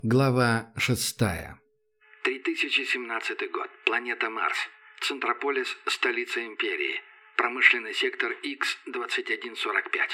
Глава 6. 3017 год. Планета Марс. Центрополис – столица империи. Промышленный сектор X-2145.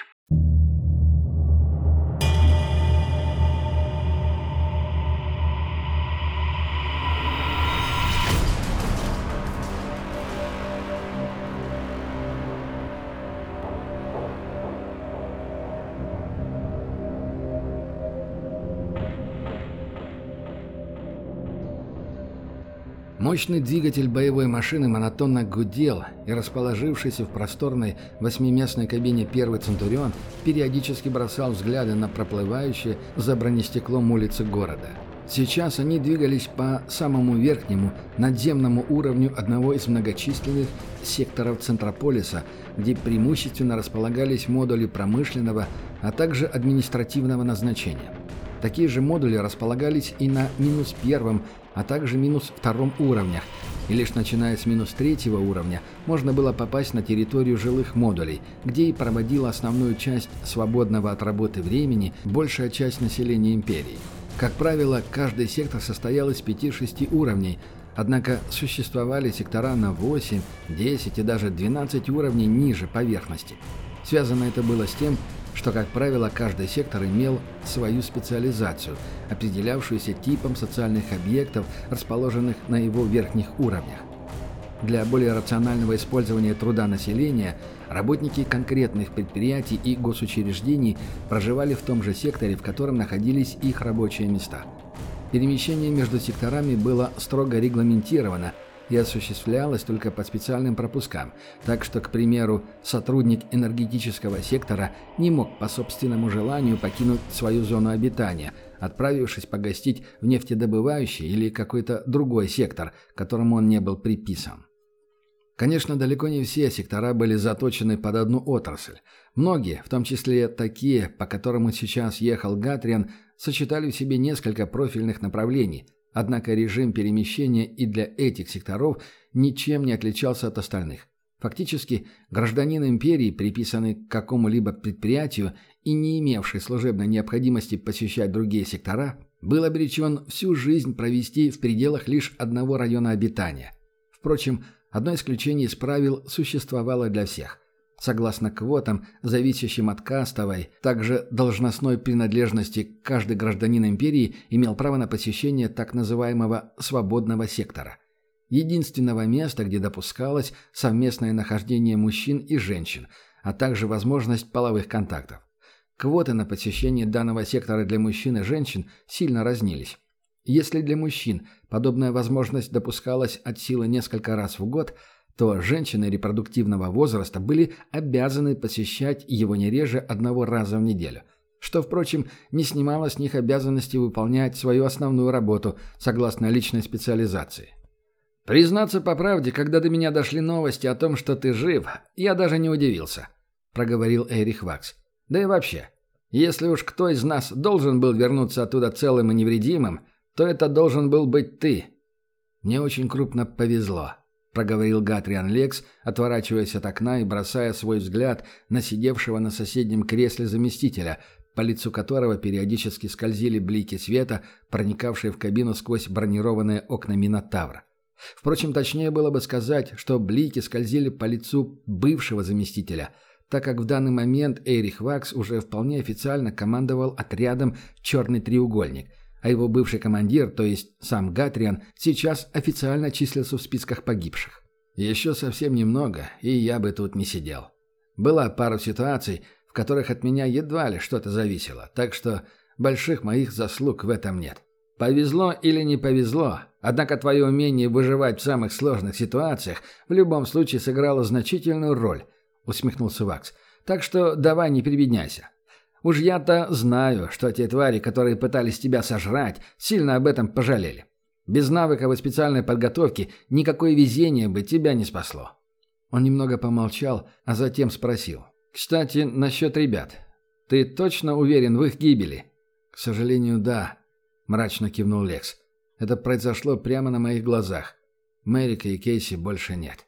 Мощный двигатель боевой машины монотонно гудел, и расположившийся в просторной восьмиместной кабине первый «Центурион» периодически бросал взгляды на проплывающие за бронестеклом улицы города. Сейчас они двигались по самому верхнему надземному уровню одного из многочисленных секторов Центрополиса, где преимущественно располагались модули промышленного, а также административного назначения. Такие же модули располагались и на -1, а также -2 уровнях, и лишь начиная с -3 уровня можно было попасть на территорию жилых модулей, где и проводила основную часть свободного от работы времени большая часть населения империи. Как правило, каждый сектор состоял из 5-6 уровней, однако существовали сектора на 8, 10 и даже 12 уровней ниже поверхности. Связано это было с тем, что, как правило, каждый сектор имел свою специализацию, определявшуюся типом социальных объектов, расположенных на его верхних уровнях. Для более рационального использования труда населения работники конкретных предприятий и госучреждений проживали в том же секторе, в котором находились их рабочие места. Перемещение между секторами было строго регламентировано и осуществлялось только по специальным пропускам, так что, к примеру, сотрудник энергетического сектора не мог по собственному желанию покинуть свою зону обитания, отправившись погостить в нефтедобывающий или какой-то другой сектор, которому он не был приписан. Конечно, далеко не все сектора были заточены под одну отрасль. Многие, в том числе такие, по которым сейчас ехал Гатриан, сочетали в себе несколько профильных направлений. Однако режим перемещения и для этих секторов ничем не отличался от остальных. Фактически, гражданин империи, приписанный к какому-либо предприятию и не имевший служебной необходимости посещать другие сектора, был обречен всю жизнь провести в пределах лишь одного района обитания. Впрочем, одно исключение из правил существовало для всех. Согласно квотам, зависящим от кастовой, также должностной принадлежности, каждый гражданин империи имел право на посещение так называемого «свободного сектора». Единственного места, где допускалось совместное нахождение мужчин и женщин, а также возможность половых контактов. Квоты на посещение данного сектора для мужчин и женщин сильно разнились. Если для мужчин подобная возможность допускалась от силы несколько раз в год, то женщины репродуктивного возраста были обязаны посещать его не реже одного раза в неделю, что, впрочем, не снимало с них обязанности выполнять свою основную работу согласно личной специализации. «Признаться по правде, когда до меня дошли новости о том, что ты жив, я даже не удивился», — проговорил Эрих Вакс. «Да и вообще, если уж кто из нас должен был вернуться оттуда целым и невредимым, то это должен был быть ты. Мне очень крупно повезло», — проговорил Гатриан Лекс, отворачиваясь от окна и бросая свой взгляд на сидевшего на соседнем кресле заместителя, по лицу которого периодически скользили блики света, проникавшие в кабину сквозь бронированные окна Минотавра. Впрочем, точнее было бы сказать, что блики скользили по лицу бывшего заместителя, так как в данный момент Эрих Вакс уже вполне официально командовал отрядом «Черный треугольник», а его бывший командир, то есть сам Гатриан, сейчас официально числился в списках погибших. Еще совсем немного, и я бы тут не сидел. Была пара ситуаций, в которых от меня едва ли что-то зависело, так что больших моих заслуг в этом нет. Повезло или не повезло, однако твое умение выживать в самых сложных ситуациях в любом случае сыграло значительную роль, усмехнулся Вакс. Так что давай не прибедняйся. Уж я-то знаю, что те твари, которые пытались тебя сожрать, сильно об этом пожалели. Без навыков и специальной подготовки никакое везение бы тебя не спасло». Он немного помолчал, а затем спросил. «Кстати, насчет ребят. Ты точно уверен в их гибели?» «К сожалению, да», — мрачно кивнул Лекс. «Это произошло прямо на моих глазах. Мэрика и Кейси больше нет».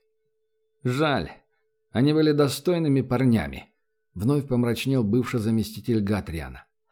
«Жаль. Они были достойными парнями», — вновь помрачнел бывший заместитель Гатриана.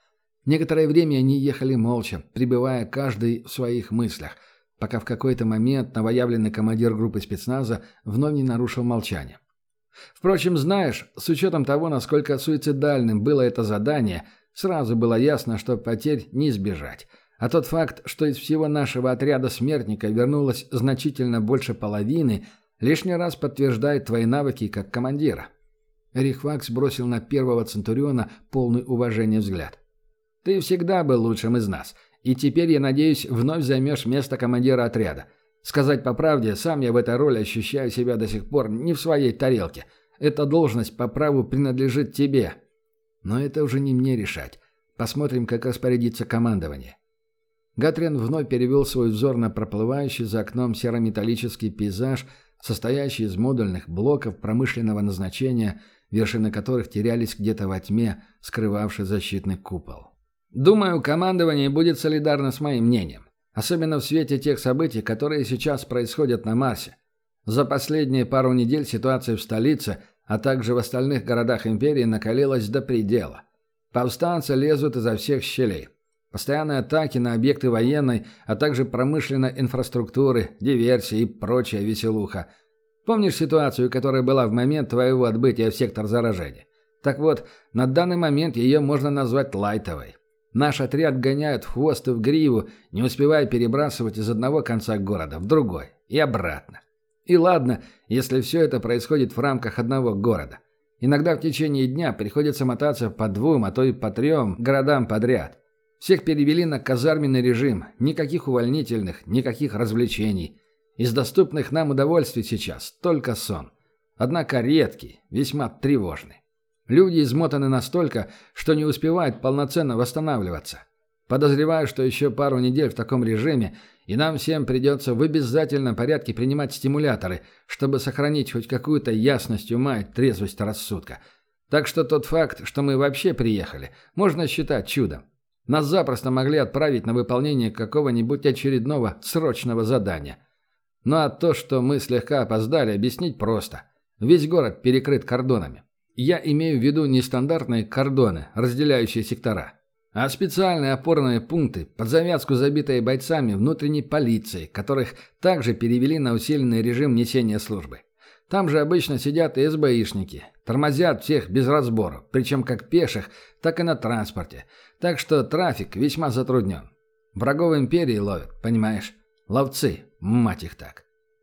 Некоторое время они ехали молча, пребывая каждый в своих мыслях, пока в какой-то момент новоявленный командир группы спецназа вновь не нарушил молчание. Впрочем, знаешь, с учетом того, насколько суицидальным было это задание, сразу было ясно, что потерь не избежать. А тот факт, что из всего нашего отряда смертника вернулось значительно больше половины, лишний раз подтверждает твои навыки как командира. Эрих Вакс бросил на первого Центуриона полный уважения взгляд. «Ты всегда был лучшим из нас, и теперь, я надеюсь, вновь займешь место командира отряда. Сказать по правде, сам я в этой роли ощущаю себя до сих пор не в своей тарелке. Эта должность по праву принадлежит тебе. Но это уже не мне решать. Посмотрим, как распорядится командование». Гатриан вновь перевел свой взор на проплывающий за окном серометаллический пейзаж, состоящий из модульных блоков промышленного назначения, вершины которых терялись где-то во тьме, скрывавшей защитный купол. «Думаю, командование будет солидарно с моим мнением, особенно в свете тех событий, которые сейчас происходят на Марсе. За последние пару недель ситуация в столице, а также в остальных городах империи накалилась до предела. Повстанцы лезут изо всех щелей. Постоянные атаки на объекты военной, а также промышленной инфраструктуры, диверсии и прочая веселуха. Помнишь ситуацию, которая была в момент твоего отбытия в сектор заражения? Так вот, на данный момент ее можно назвать лайтовой. Наш отряд гоняют в хвост и в гриву, не успевая перебрасывать из одного конца города в другой и обратно. И ладно, если все это происходит в рамках одного города. Иногда в течение дня приходится мотаться по 2, а то и по 3 городам подряд. Всех перевели на казарменный режим, никаких увольнительных, никаких развлечений. Из доступных нам удовольствий сейчас только сон. Однако редкий, весьма тревожный. Люди измотаны настолько, что не успевают полноценно восстанавливаться. Подозреваю, что еще пару недель в таком режиме, и нам всем придется в обязательном порядке принимать стимуляторы, чтобы сохранить хоть какую-то ясность ума и трезвость рассудка. Так что тот факт, что мы вообще приехали, можно считать чудом. Нас запросто могли отправить на выполнение какого-нибудь очередного срочного задания. Ну а то, что мы слегка опоздали, объяснить просто. Весь город перекрыт кордонами. Я имею в виду не стандартные кордоны, разделяющие сектора, а специальные опорные пункты, под завязку забитые бойцами внутренней полиции, которых также перевели на усиленный режим несения службы. Там же обычно сидят и СБИшники, тормозят всех без разбору, причем как пеших, так и на транспорте, так что трафик весьма затруднен. Врагов империи ловят, понимаешь? Ловцы, мать их так.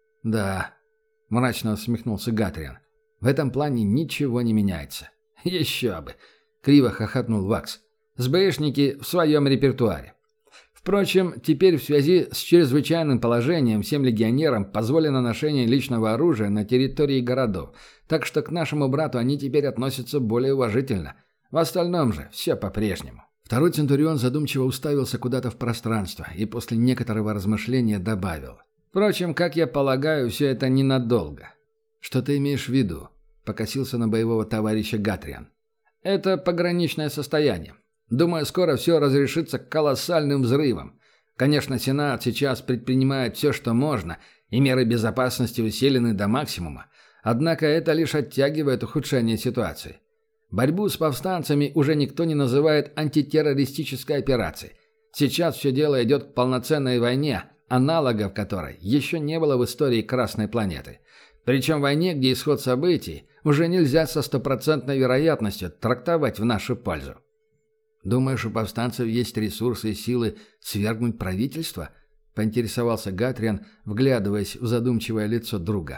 Да, мрачно усмехнулся Гатриан. В этом плане ничего не меняется. Еще бы, криво хохотнул Вакс. СБИшники в своем репертуаре. Впрочем, теперь в связи с чрезвычайным положением всем легионерам позволено ношение личного оружия на территории городов, так что к нашему брату они теперь относятся более уважительно. В остальном же все по-прежнему. Второй Центурион задумчиво уставился куда-то в пространство и после некоторого размышления добавил. Впрочем, как я полагаю, все это ненадолго. Что ты имеешь в виду? Покосился на боевого товарища Гатриан. Это пограничное состояние. Думаю, скоро все разрешится колоссальным взрывом. Конечно, Сенат сейчас предпринимает все, что можно, и меры безопасности усилены до максимума. Однако это лишь оттягивает ухудшение ситуации. Борьбу с повстанцами уже никто не называет антитеррористической операцией. Сейчас все дело идет к полноценной войне, аналогов которой еще не было в истории Красной планеты. Причем войне, где исход событий уже нельзя со стопроцентной вероятностью трактовать в нашу пользу. «Думаешь, у повстанцев есть ресурсы и силы свергнуть правительство?» — поинтересовался Гатриан, вглядываясь в задумчивое лицо друга.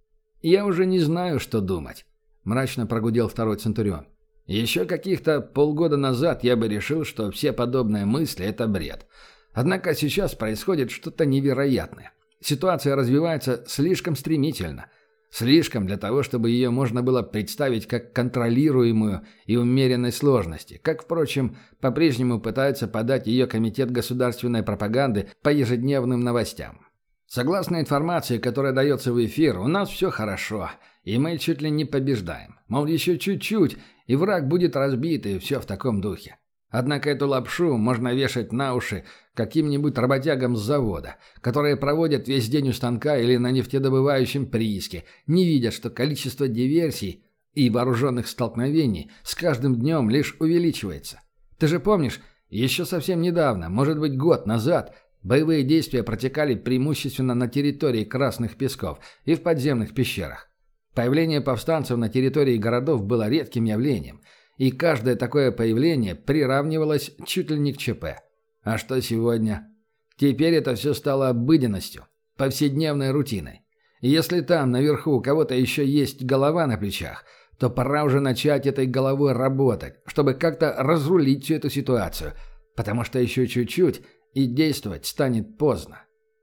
«Я уже не знаю, что думать», — мрачно прогудел второй Центурион. «Еще каких-то полгода назад я бы решил, что все подобные мысли — это бред. Однако сейчас происходит что-то невероятное. Ситуация развивается слишком стремительно. Слишком для того, чтобы ее можно было представить как контролируемую и умеренной сложности, как, впрочем, по-прежнему пытается подать ее Комитет государственной пропаганды по ежедневным новостям. Согласно информации, которая дается в эфир, у нас все хорошо, и мы чуть ли не побеждаем. Мол, еще чуть-чуть, и враг будет разбит, и все в таком духе. Однако эту лапшу можно вешать на уши каким-нибудь работягам с завода, которые проводят весь день у станка или на нефтедобывающем прииске, не видя, что количество диверсий и вооруженных столкновений с каждым днем лишь увеличивается. Ты же помнишь, Еще совсем недавно, может быть год назад, боевые действия протекали преимущественно на территории Красных Песков и в подземных пещерах. Появление повстанцев на территории городов было редким явлением, и каждое такое появление приравнивалось чуть ли не к ЧП. А что сегодня? Теперь это все стало обыденностью, повседневной рутиной. И если там, наверху, у кого-то еще есть голова на плечах, то пора уже начать этой головой работать, чтобы как-то разрулить всю эту ситуацию, потому что еще чуть-чуть, и действовать станет поздно.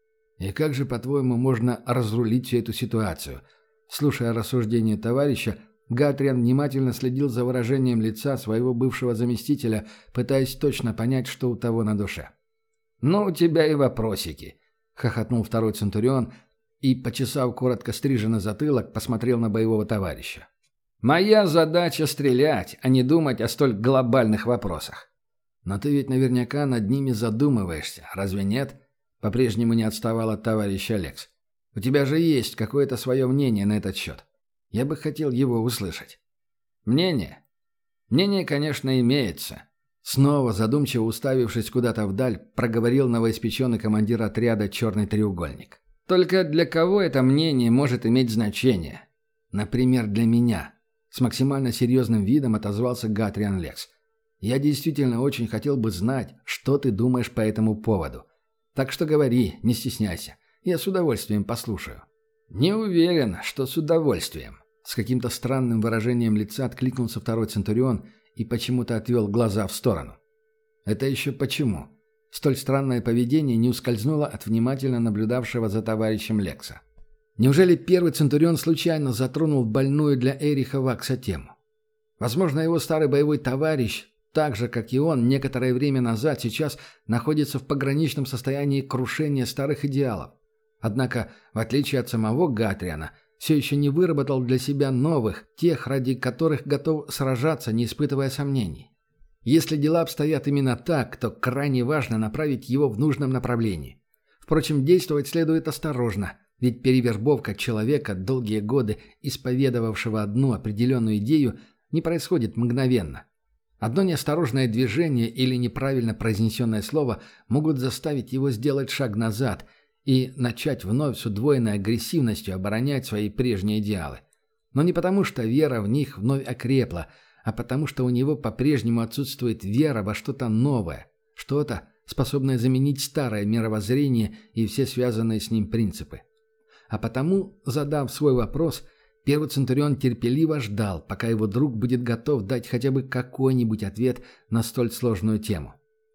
И как же, по-твоему, можно разрулить всю эту ситуацию? Слушая рассуждения товарища, Гатриан внимательно следил за выражением лица своего бывшего заместителя, пытаясь точно понять, что у того на душе. «Ну, у тебя и вопросики», — хохотнул второй Центурион и, почесав коротко стриженный затылок, посмотрел на боевого товарища. «Моя задача — стрелять, а не думать о столь глобальных вопросах». «Но ты ведь наверняка над ними задумываешься, разве нет?» — по-прежнему не отставал от товарища Алекс. «У тебя же есть какое-то свое мнение на этот счет. Я бы хотел его услышать». «Мнение? Мнение, конечно, имеется». Снова, задумчиво уставившись куда-то вдаль, проговорил новоиспеченный командир отряда «Черный треугольник». «Только для кого это мнение может иметь значение?» «Например, для меня», — с максимально серьезным видом отозвался Гатриан Лекс. «Я действительно очень хотел бы знать, что ты думаешь по этому поводу. Так что говори, не стесняйся. Я с удовольствием послушаю». «Не уверен, что с удовольствием». С каким-то странным выражением лица откликнулся второй Центурион и почему-то отвел глаза в сторону. «Это еще почему?» Столь странное поведение не ускользнуло от внимательно наблюдавшего за товарищем Лекса. Неужели первый Центурион случайно затронул больную для Эриха Вакса тему? Возможно, его старый боевой товарищ, так же, как и он, некоторое время назад сейчас находится в пограничном состоянии крушения старых идеалов. Однако, в отличие от самого Гатриана, все еще не выработал для себя новых, тех, ради которых готов сражаться, не испытывая сомнений. Если дела обстоят именно так, то крайне важно направить его в нужном направлении. Впрочем, действовать следует осторожно, ведь перевербовка человека, долгие годы исповедовавшего одну определенную идею, не происходит мгновенно. Одно неосторожное движение или неправильно произнесенное слово могут заставить его сделать шаг назад и начать вновь с удвоенной агрессивностью оборонять свои прежние идеалы. Но не потому, что вера в них вновь окрепла, а потому, что у него по-прежнему отсутствует вера во что-то новое, что-то, способное заменить старое мировоззрение и все связанные с ним принципы. А потому, задав свой вопрос, первый Центурион терпеливо ждал, пока его друг будет готов дать хотя бы какой-нибудь ответ на столь сложную тему.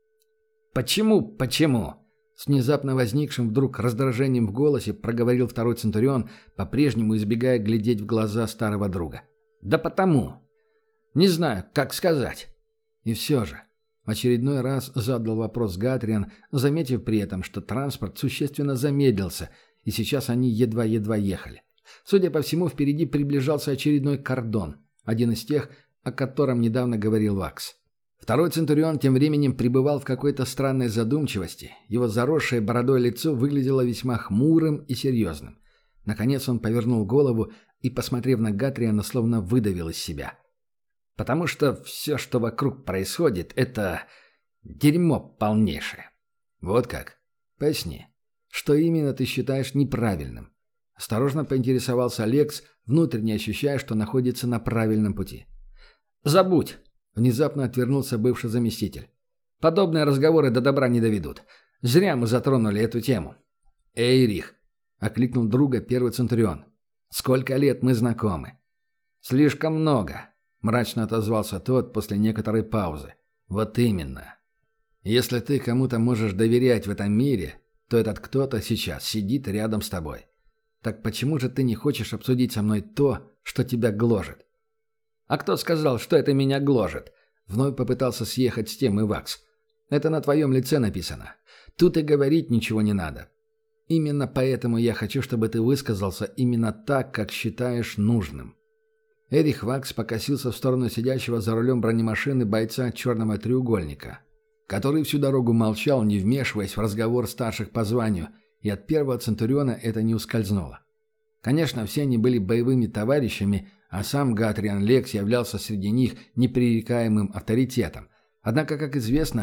«Почему? С внезапно возникшим вдруг раздражением в голосе проговорил второй Центурион, по-прежнему избегая глядеть в глаза старого друга. «Да потому. Не знаю, как сказать». И все же, в очередной раз задал вопрос Гатриан, заметив при этом, что транспорт существенно замедлился, и сейчас они едва-едва ехали. Судя по всему, впереди приближался очередной кордон, один из тех, о котором недавно говорил Вакс. Второй Центурион тем временем пребывал в какой-то странной задумчивости. Его заросшее бородой лицо выглядело весьма хмурым и серьезным. Наконец он повернул голову и, посмотрев на Гатриана, словно выдавил из себя. «Потому что все, что вокруг происходит, это дерьмо полнейшее». «Вот как? Поясни. Что именно ты считаешь неправильным?» Осторожно поинтересовался Алекс, внутренне ощущая, что находится на правильном пути. «Забудь!» — внезапно отвернулся бывший заместитель. «Подобные разговоры до добра не доведут. Зря мы затронули эту тему». «Эйрих!» — окликнул друга первый Центурион. «Сколько лет мы знакомы?» «Слишком много», — мрачно отозвался тот после некоторой паузы. «Вот именно. Если ты кому-то можешь доверять в этом мире, то этот кто-то сейчас сидит рядом с тобой. Так почему же ты не хочешь обсудить со мной то, что тебя гложет?» «А кто сказал, что это меня гложет?» Вновь попытался съехать с темы Вакс. «Это на твоем лице написано. Тут и говорить ничего не надо. Именно поэтому я хочу, чтобы ты высказался именно так, как считаешь нужным». Эрих Вакс покосился в сторону сидящего за рулем бронемашины бойца черного треугольника, который всю дорогу молчал, не вмешиваясь в разговор старших по званию, и от первого Центуриона это не ускользнуло. Конечно, все они были боевыми товарищами, а сам Гатриан Лекс являлся среди них непререкаемым авторитетом. Однако, как известно,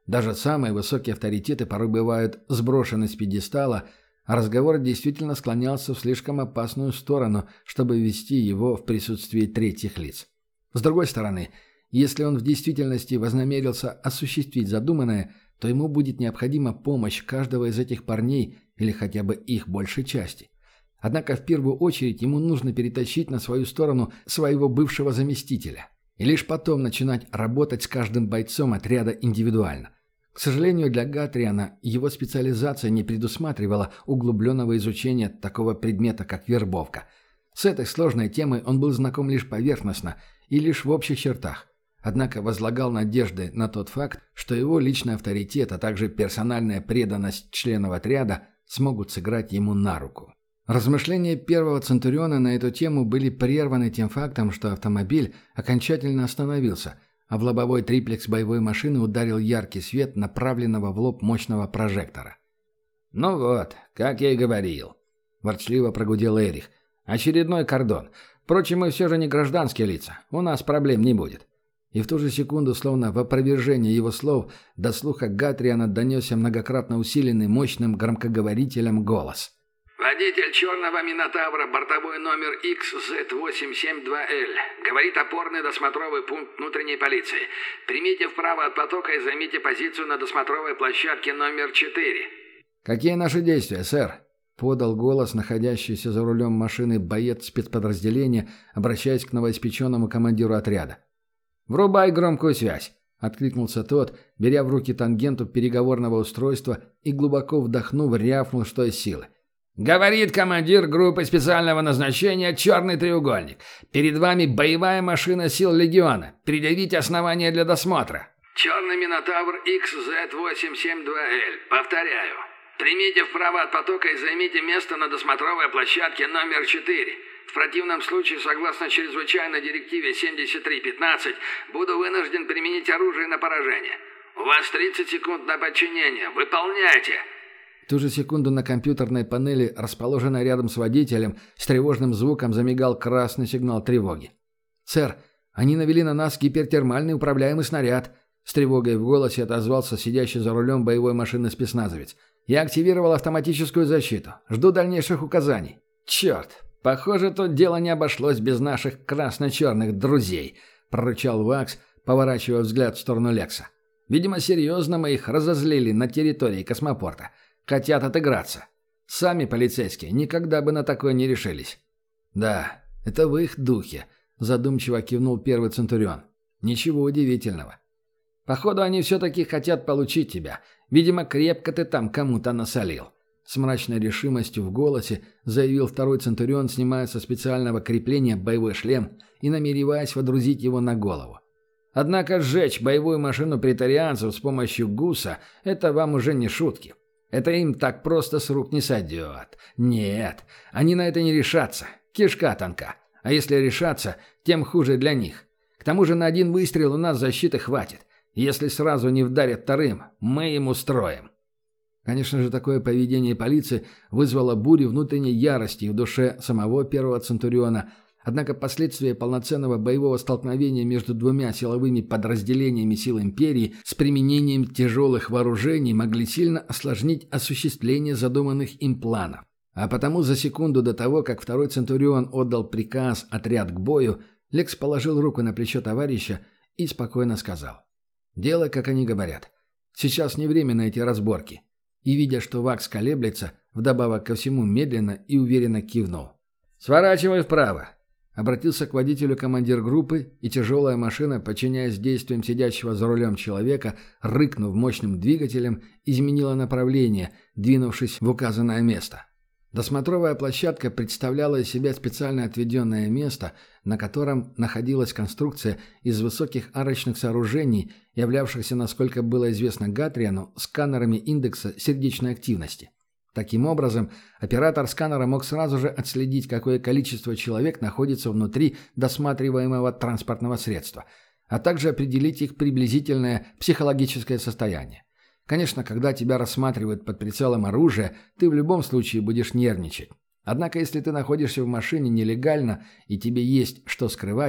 Даже самые высокие авторитеты порой бывают сброшены с пьедестала, а разговор действительно склонялся в слишком опасную сторону, чтобы вести его в присутствии третьих лиц. С другой стороны, если он в действительности вознамерился осуществить задуманное, то ему будет необходима помощь каждого из этих парней или хотя бы их большей части. Однако в первую очередь ему нужно перетащить на свою сторону своего бывшего заместителя. И лишь потом начинать работать с каждым бойцом отряда индивидуально. К сожалению, для Гатриана его специализация не предусматривала углубленного изучения такого предмета, как вербовка. С этой сложной темой он был знаком лишь поверхностно и лишь в общих чертах. Однако возлагал надежды на тот факт, что его личный авторитет, а также персональная преданность членов отряда смогут сыграть ему на руку. Размышления первого Центуриона на эту тему были прерваны тем фактом, что автомобиль окончательно остановился, а в лобовой триплекс боевой машины ударил яркий свет направленного в лоб мощного прожектора. «Ну вот, как я и говорил», – ворчливо прогудел Эрих. «Очередной кордон. Впрочем, мы все же не гражданские лица. У нас проблем не будет». И в ту же секунду, словно в опровержение его слов, до слуха Гатриана донесся многократно усиленный мощным громкоговорителем голос. «Водитель черного Минотавра, бортовой номер XZ872L. Говорит опорный досмотровый пункт внутренней полиции. Примите вправо от потока и займите позицию на досмотровой площадке номер 4». «Какие наши действия, сэр?» — подал голос находящийся за рулем машины боец спецподразделения, обращаясь к новоиспеченному командиру отряда. «Врубай громкую связь», — откликнулся тот, беря в руки тангенту переговорного устройства и, глубоко вдохнув, рявкнул, что из силы. «Говорит командир группы специального назначения «Черный треугольник». Перед вами боевая машина сил Легиона. Предъявите основания для досмотра». «Черный Минотавр XZ872L. Повторяю. Примите вправо от потока и займите место на досмотровой площадке номер 4. В противном случае, согласно чрезвычайной директиве 7315, буду вынужден применить оружие на поражение. У вас 30 секунд на подчинение. Выполняйте!» В ту же секунду на компьютерной панели, расположенной рядом с водителем, с тревожным звуком замигал красный сигнал тревоги. «Сэр, они навели на нас гипертермальный управляемый снаряд», — с тревогой в голосе отозвался сидящий за рулем боевой машины спецназовец. «Я активировал автоматическую защиту. Жду дальнейших указаний». «Черт, похоже, тут дело не обошлось без наших красно-черных друзей», — прорычал Вакс, поворачивая взгляд в сторону Лекса. «Видимо, серьезно мы их разозлили на территории космопорта. Хотят отыграться. Сами полицейские никогда бы на такое не решились». «Да, это в их духе», — задумчиво кивнул первый Центурион. «Ничего удивительного. Походу, они все-таки хотят получить тебя. Видимо, крепко ты там кому-то насолил». С мрачной решимостью в голосе заявил второй Центурион, снимая со специального крепления боевой шлем и намереваясь водрузить его на голову. «Однако сжечь боевую машину претарианцев с помощью ГУСа – это вам уже не шутки. Это им так просто с рук не сойдет. Нет, они на это не решатся. Кишка тонка. А если решатся, тем хуже для них. К тому же на один выстрел у нас защиты хватит. Если сразу не вдарят вторым, мы им устроим». Конечно же, такое поведение полиции вызвало бурю внутренней ярости в душе самого первого Центуриона. Однако последствия полноценного боевого столкновения между двумя силовыми подразделениями сил Империи с применением тяжелых вооружений могли сильно осложнить осуществление задуманных им планов. А потому за секунду до того, как второй Центурион отдал приказ «Отряд к бою», Лекс положил руку на плечо товарища и спокойно сказал: «Делай, как они говорят. Сейчас не время на эти разборки». И, видя, что Вакс колеблется, вдобавок ко всему медленно и уверенно кивнул. «Сворачивай вправо», — обратился к водителю командир группы, и тяжелая машина, подчиняясь действиям сидящего за рулем человека, рыкнув мощным двигателем, изменила направление, двинувшись в указанное место. Досмотровая площадка представляла из себя специально отведенное место, на котором находилась конструкция из высоких арочных сооружений, являвшихся, насколько было известно Гатриану, сканерами индекса сердечной активности. Таким образом, оператор сканера мог сразу же отследить, какое количество человек находится внутри досматриваемого транспортного средства, а также определить их приблизительное психологическое состояние. Конечно, когда тебя рассматривают под прицелом оружия, ты в любом случае будешь нервничать. Однако, если ты находишься в машине нелегально и тебе есть что скрывать,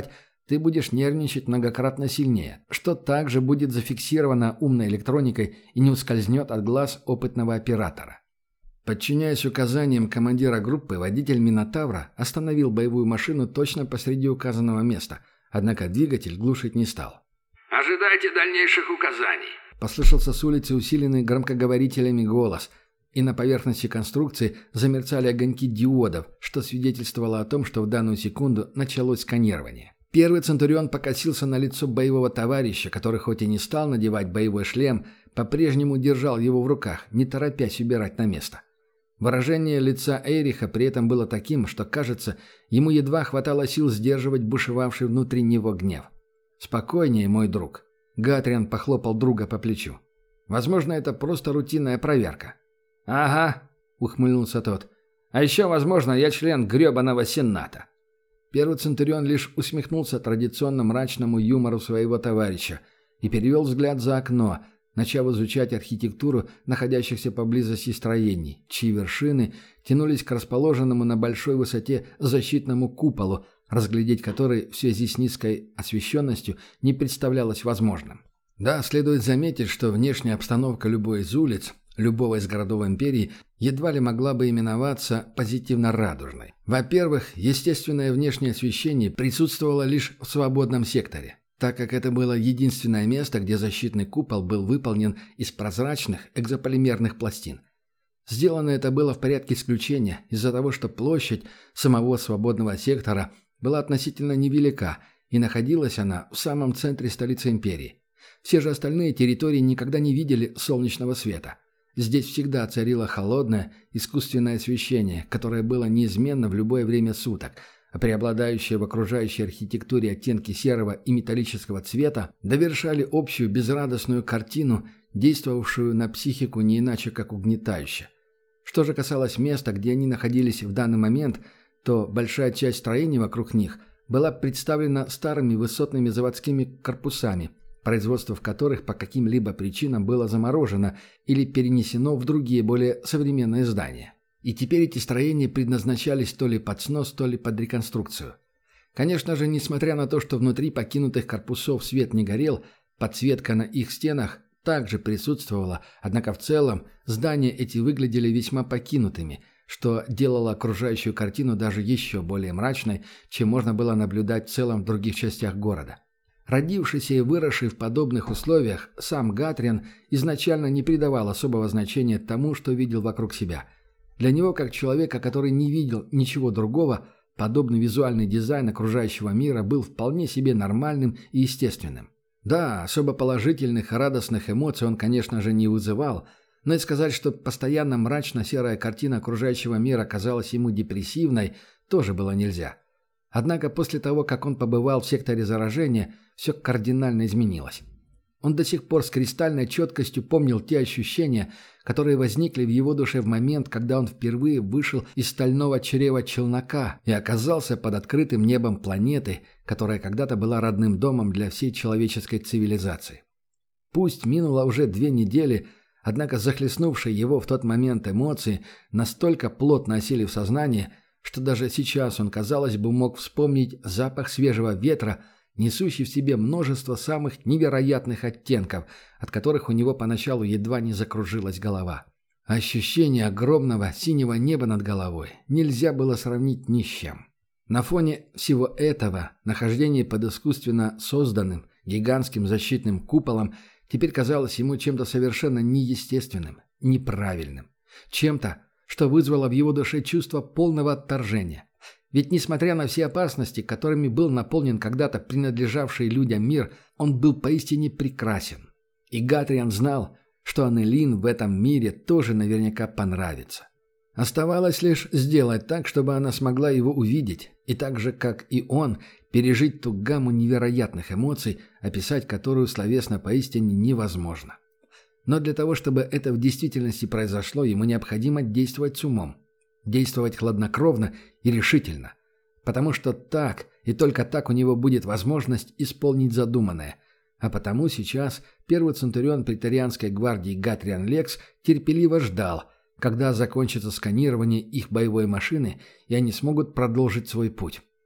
ты будешь нервничать многократно сильнее, что также будет зафиксировано умной электроникой и не ускользнет от глаз опытного оператора. Подчиняясь указаниям командира группы, водитель «Минотавра» остановил боевую машину точно посреди указанного места, однако двигатель глушить не стал. «Ожидайте дальнейших указаний», — послышался с улицы усиленный громкоговорителями голос, и на поверхности конструкции замерцали огоньки диодов, что свидетельствовало о том, что в данную секунду началось сканирование. Первый «Центурион» покосился на лицо боевого товарища, который хоть и не стал надевать боевой шлем, по-прежнему держал его в руках, не торопясь убирать на место. Выражение лица Эриха при этом было таким, что, кажется, ему едва хватало сил сдерживать бушевавший внутри него гнев. «Спокойнее, мой друг», — Гатриан похлопал друга по плечу. «Возможно, это просто рутинная проверка». «Ага», — ухмыльнулся тот. «А еще, возможно, я член гребаного Сената». Первый «Центурион» лишь усмехнулся традиционно мрачному юмору своего товарища и перевел взгляд за окно, начав изучать архитектуру находящихся поблизости строений, чьи вершины тянулись к расположенному на большой высоте защитному куполу, разглядеть который в связи с низкой освещенностью не представлялось возможным. Да, следует заметить, что внешняя обстановка любой из улиц, любого из городов империи, едва ли могла бы именоваться позитивно радужной. Во-первых, естественное внешнее освещение присутствовало лишь в свободном секторе, так как это было единственное место, где защитный купол был выполнен из прозрачных экзополимерных пластин. Сделано это было в порядке исключения из-за того, что площадь самого свободного сектора была относительно невелика, и находилась она в самом центре столицы империи. Все же остальные территории никогда не видели солнечного света. Здесь всегда царило холодное, искусственное освещение, которое было неизменно в любое время суток, а преобладающие в окружающей архитектуре оттенки серого и металлического цвета довершали общую безрадостную картину, действовавшую на психику не иначе как угнетающе. Что же касалось места, где они находились в данный момент, то большая часть строений вокруг них была представлена старыми высотными заводскими корпусами, производство в которых по каким-либо причинам было заморожено или перенесено в другие, более современные здания. И теперь эти строения предназначались то ли под снос, то ли под реконструкцию. Конечно же, несмотря на то, что внутри покинутых корпусов свет не горел, подсветка на их стенах также присутствовала, однако в целом здания эти выглядели весьма покинутыми, что делало окружающую картину даже еще более мрачной, чем можно было наблюдать в целом в других частях города. Родившийся и выросший в подобных условиях, сам Гатриан изначально не придавал особого значения тому, что видел вокруг себя. Для него, как человека, который не видел ничего другого, подобный визуальный дизайн окружающего мира был вполне себе нормальным и естественным. Да, особо положительных и радостных эмоций он, конечно же, не вызывал, но и сказать, что постоянно мрачно-серая картина окружающего мира казалась ему депрессивной, тоже было нельзя. Однако после того, как он побывал в секторе заражения, все кардинально изменилось. Он до сих пор с кристальной четкостью помнил те ощущения, которые возникли в его душе в момент, когда он впервые вышел из стального чрева челнока и оказался под открытым небом планеты, которая когда-то была родным домом для всей человеческой цивилизации. Пусть минуло уже 2 недели, однако захлестнувшие его в тот момент эмоции настолько плотно осели в сознание, что даже сейчас он, казалось бы, мог вспомнить запах свежего ветра, несущий в себе множество самых невероятных оттенков, от которых у него поначалу едва не закружилась голова. Ощущение огромного синего неба над головой нельзя было сравнить ни с чем. На фоне всего этого нахождение под искусственно созданным гигантским защитным куполом теперь казалось ему чем-то совершенно неестественным, неправильным, чем-то, что вызвало в его душе чувство полного отторжения. Ведь, несмотря на все опасности, которыми был наполнен когда-то принадлежавший людям мир, он был поистине прекрасен. И Гатриан знал, что Аннелин в этом мире тоже наверняка понравится. Оставалось лишь сделать так, чтобы она смогла его увидеть, и так же, как и он, пережить ту гамму невероятных эмоций, описать которую словесно поистине невозможно. Но для того, чтобы это в действительности произошло, ему необходимо действовать с умом. Действовать хладнокровно и решительно. Потому что так и только так у него будет возможность исполнить задуманное. А потому сейчас первый центурион преторианской гвардии Гатриан Лекс терпеливо ждал, когда закончится сканирование их боевой машины, и они смогут продолжить свой путь.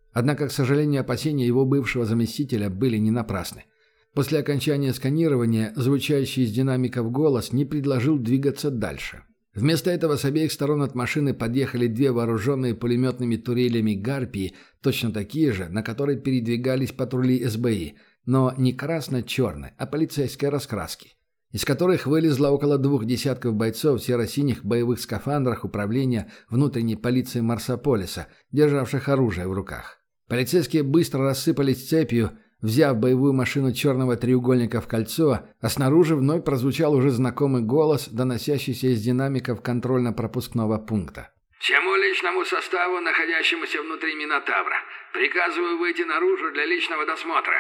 Однако, к сожалению, опасения его бывшего заместителя были не напрасны. После окончания сканирования звучащий из динамиков голос не предложил двигаться дальше. Вместо этого с обеих сторон от машины подъехали две вооруженные пулеметными турелями «Гарпии», точно такие же, на которые передвигались патрули СБИ, но не красно-черной, а полицейской раскраски, из которых вылезло около 2 десятков бойцов в серо-синих боевых скафандрах управления внутренней полиции Марсополиса, державших оружие в руках. Полицейские быстро рассыпались цепью, взяв боевую машину черного треугольника в кольцо, а снаружи вновь прозвучал уже знакомый голос, доносящийся из динамиков контрольно-пропускного пункта. «Всему личному составу, находящемуся внутри Минотавра, приказываю выйти наружу для личного досмотра».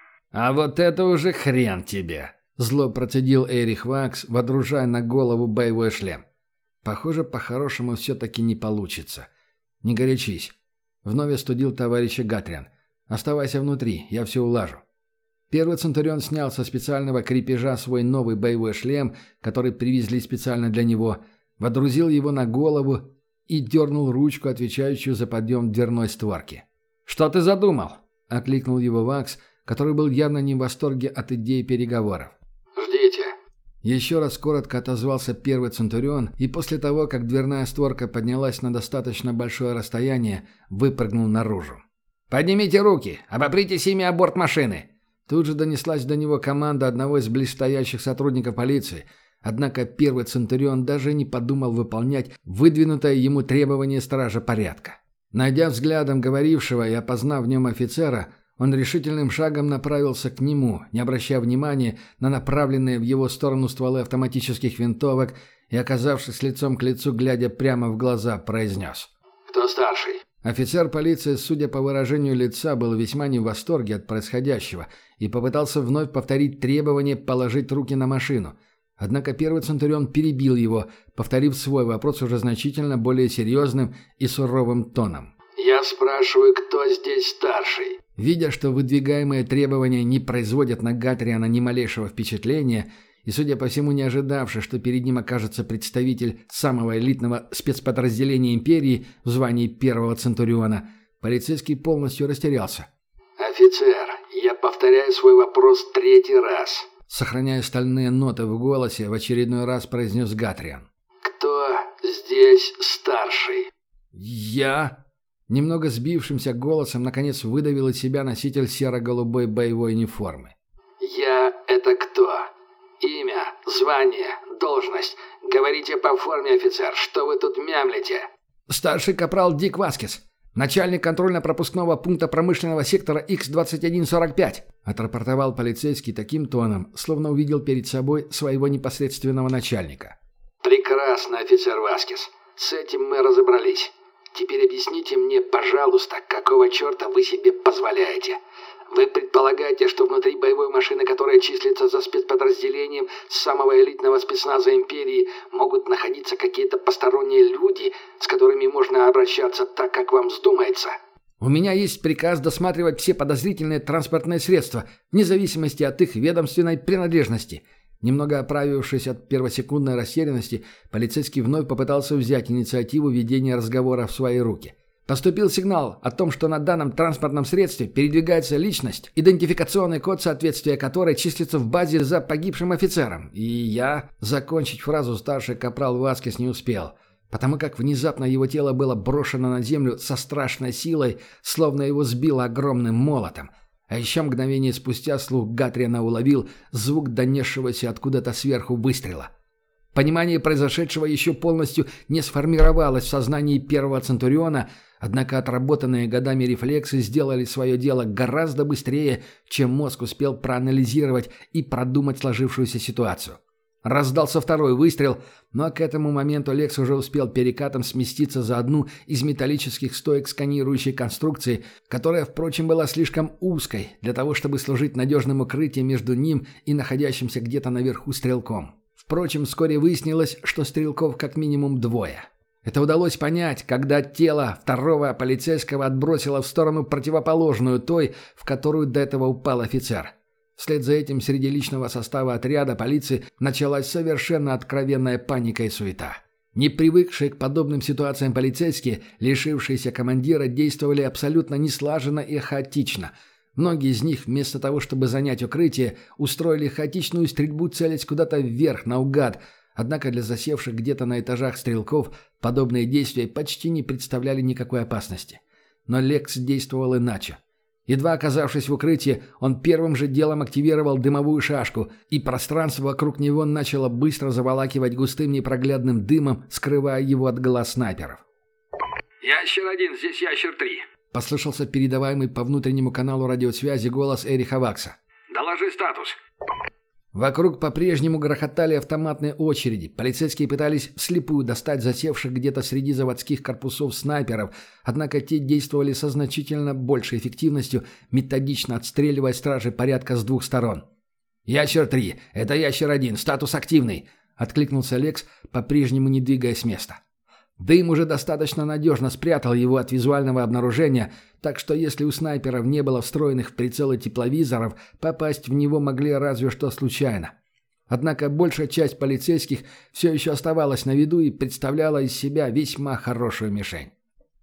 «А вот это уже хрен тебе!» — зло процедил Эрих Вакс, водружая на голову боевой шлем. «Похоже, по-хорошему все-таки не получится. Не горячись», — вновь остудил товарища Гатриан. «Оставайся внутри, я все улажу». Первый Центурион снял со специального крепежа свой новый боевой шлем, который привезли специально для него, водрузил его на голову и дернул ручку, отвечающую за подъем дверной створки. «Что ты задумал?» — окликнул его Вакс, который был явно не в восторге от идеи переговоров. «Ждите». Еще раз коротко отозвался первый Центурион, и после того, как дверная створка поднялась на достаточно большое расстояние, выпрыгнул наружу. «Поднимите руки! Обопритесь ими о борт машины!» Тут же донеслась до него команда одного из близстоящих сотрудников полиции, однако первый Центурион даже не подумал выполнять выдвинутое ему требование стража порядка. Найдя взглядом говорившего и опознав в нем офицера, он решительным шагом направился к нему, не обращая внимания на направленные в его сторону стволы автоматических винтовок и, оказавшись лицом к лицу, глядя прямо в глаза, произнес: «Кто старший?» Офицер полиции, судя по выражению лица, был весьма не в восторге от происходящего и попытался вновь повторить требование положить руки на машину. Однако первый Центурион перебил его, повторив свой вопрос уже значительно более серьезным и суровым тоном. «Я спрашиваю, кто здесь старший?» Видя, что выдвигаемые требования не производят на Гатриана ни малейшего впечатления, и, судя по всему, не ожидавший, что перед ним окажется представитель самого элитного спецподразделения империи в звании первого Центуриона, полицейский полностью растерялся. «Офицер, я повторяю свой вопрос 3-й раз». Сохраняя стальные ноты в голосе, в очередной раз произнес Гатриан. «Кто здесь старший?» «Я...» Немного сбившимся голосом наконец выдавил из себя носитель серо-голубой боевой униформы. «Я — это кто? Имя, звание, должность. Говорите по форме, офицер, что вы тут мямлите?» «Старший капрал Дик Васкес, начальник контрольно-пропускного пункта промышленного сектора X-2145», отрапортовал полицейский таким тоном, словно увидел перед собой своего непосредственного начальника. «Прекрасно, офицер Васкес. С этим мы разобрались. Теперь объясните мне, пожалуйста, какого черта вы себе позволяете? Вы предполагаете, что внутри боевой машины, которая числится за спецподразделением самого элитного спецназа империи, могут находиться какие-то посторонние люди, с которыми можно обращаться так, как вам вздумается?» «У меня есть приказ досматривать все подозрительные транспортные средства, вне зависимости от их ведомственной принадлежности». Немного оправившись от первосекундной растерянности, полицейский вновь попытался взять инициативу ведения разговора в свои руки. Поступил сигнал о том, что на данном транспортном средстве передвигается личность, идентификационный код соответствия которой числится в базе за погибшим офицером. И я... Закончить фразу старший капрал Васкес не успел, потому как внезапно его тело было брошено на землю со страшной силой, словно его сбило огромным молотом. А еще мгновение спустя слух Гатриана уловил звук донесшегося откуда-то сверху выстрела. Понимание произошедшего еще полностью не сформировалось в сознании первого Центуриона, однако отработанные годами рефлексы сделали свое дело гораздо быстрее, чем мозг успел проанализировать и продумать сложившуюся ситуацию. Раздался второй выстрел, но к этому моменту Лекс уже успел перекатом сместиться за одну из металлических стоек сканирующей конструкции, которая, впрочем, была слишком узкой для того, чтобы служить надежным укрытием между ним и находящимся где-то наверху стрелком. Впрочем, вскоре выяснилось, что стрелков как минимум 2. Это удалось понять, когда тело второго полицейского отбросило в сторону противоположную той, в которую до этого упал офицер. Вслед за этим среди личного состава отряда полиции началась совершенно откровенная паника и суета. Не привыкшие к подобным ситуациям полицейские, лишившиеся командира, действовали абсолютно неслаженно и хаотично. Многие из них, вместо того, чтобы занять укрытие, устроили хаотичную стрельбу, целясь куда-то вверх, наугад. Однако для засевших где-то на этажах стрелков подобные действия почти не представляли никакой опасности. Но Лекс действовал иначе. Едва оказавшись в укрытии, он первым же делом активировал дымовую шашку, и пространство вокруг него начало быстро заволакивать густым непроглядным дымом, скрывая его от глаз снайперов. «Ящер-1, здесь Ящер-3», — послышался передаваемый по внутреннему каналу радиосвязи голос Эриха Вакса. «Доложи статус». Вокруг по-прежнему грохотали автоматные очереди. Полицейские пытались вслепую достать засевших где-то среди заводских корпусов снайперов, однако те действовали со значительно большей эффективностью, методично отстреливая стражей порядка с двух сторон. «Ящер-3, это Ящер-1, статус активный», — откликнулся Лекс, по-прежнему не двигаясь с места. Дым уже достаточно надежно спрятал его от визуального обнаружения, так что если у снайперов не было встроенных в прицелы тепловизоров, попасть в него могли разве что случайно. Однако большая часть полицейских все еще оставалась на виду и представляла из себя весьма хорошую мишень.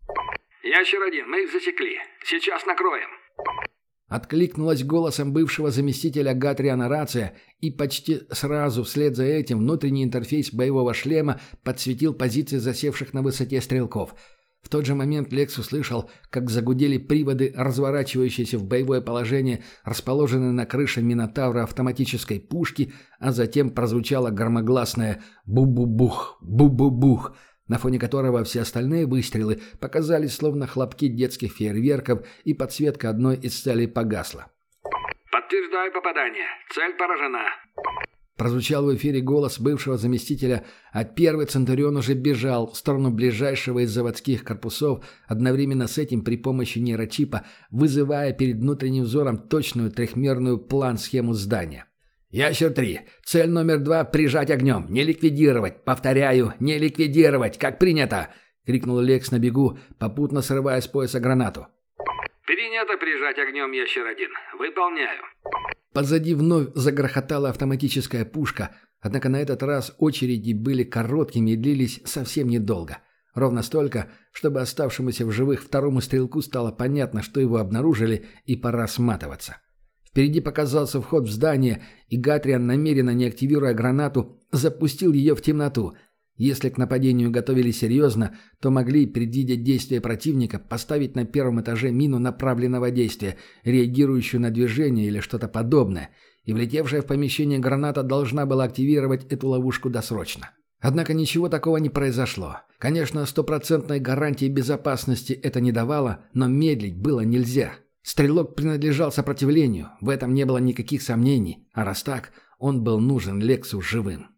«Ящер-1, мы их засекли. Сейчас накроем». Откликнулась голосом бывшего заместителя Гатриана рация, и почти сразу вслед за этим внутренний интерфейс боевого шлема подсветил позиции засевших на высоте стрелков. В тот же момент Лекс услышал, как загудели приводы, разворачивающиеся в боевое положение, расположенные на крыше Минотавра автоматической пушки, а затем прозвучало громогласное «бу-бу-бух, бу-бу-бух», на фоне которого все остальные выстрелы показались словно хлопки детских фейерверков, и подсветка одной из целей погасла. «Подтверждаю попадание. Цель поражена». Прозвучал в эфире голос бывшего заместителя, а первый Центурион уже бежал в сторону ближайшего из заводских корпусов, одновременно с этим при помощи нейрочипа вызывая перед внутренним взором точную трехмерную план-схему здания. «Ящер-3. Цель номер 2 – прижать огнем. Не ликвидировать. Повторяю, не ликвидировать. Как принято!» – крикнул Лекс на бегу, попутно срывая с пояса гранату. «Принято прижать огнем, Ящер-1. Выполняю». Позади вновь загрохотала автоматическая пушка, однако на этот раз очереди были короткими и длились совсем недолго. Ровно столько, чтобы оставшемуся в живых второму стрелку стало понятно, что его обнаружили и пора сматываться. Впереди показался вход в здание, и Гатриан, намеренно не активируя гранату, запустил ее в темноту. Если к нападению готовили серьезно, то могли, предвидя действия противника, поставить на первом этаже мину направленного действия, реагирующую на движение или что-то подобное, и влетевшая в помещение граната должна была активировать эту ловушку досрочно. Однако ничего такого не произошло. Конечно, стопроцентной гарантии безопасности это не давало, но медлить было нельзя. Стрелок принадлежал сопротивлению, в этом не было никаких сомнений, а раз так, он был нужен Лексу живым.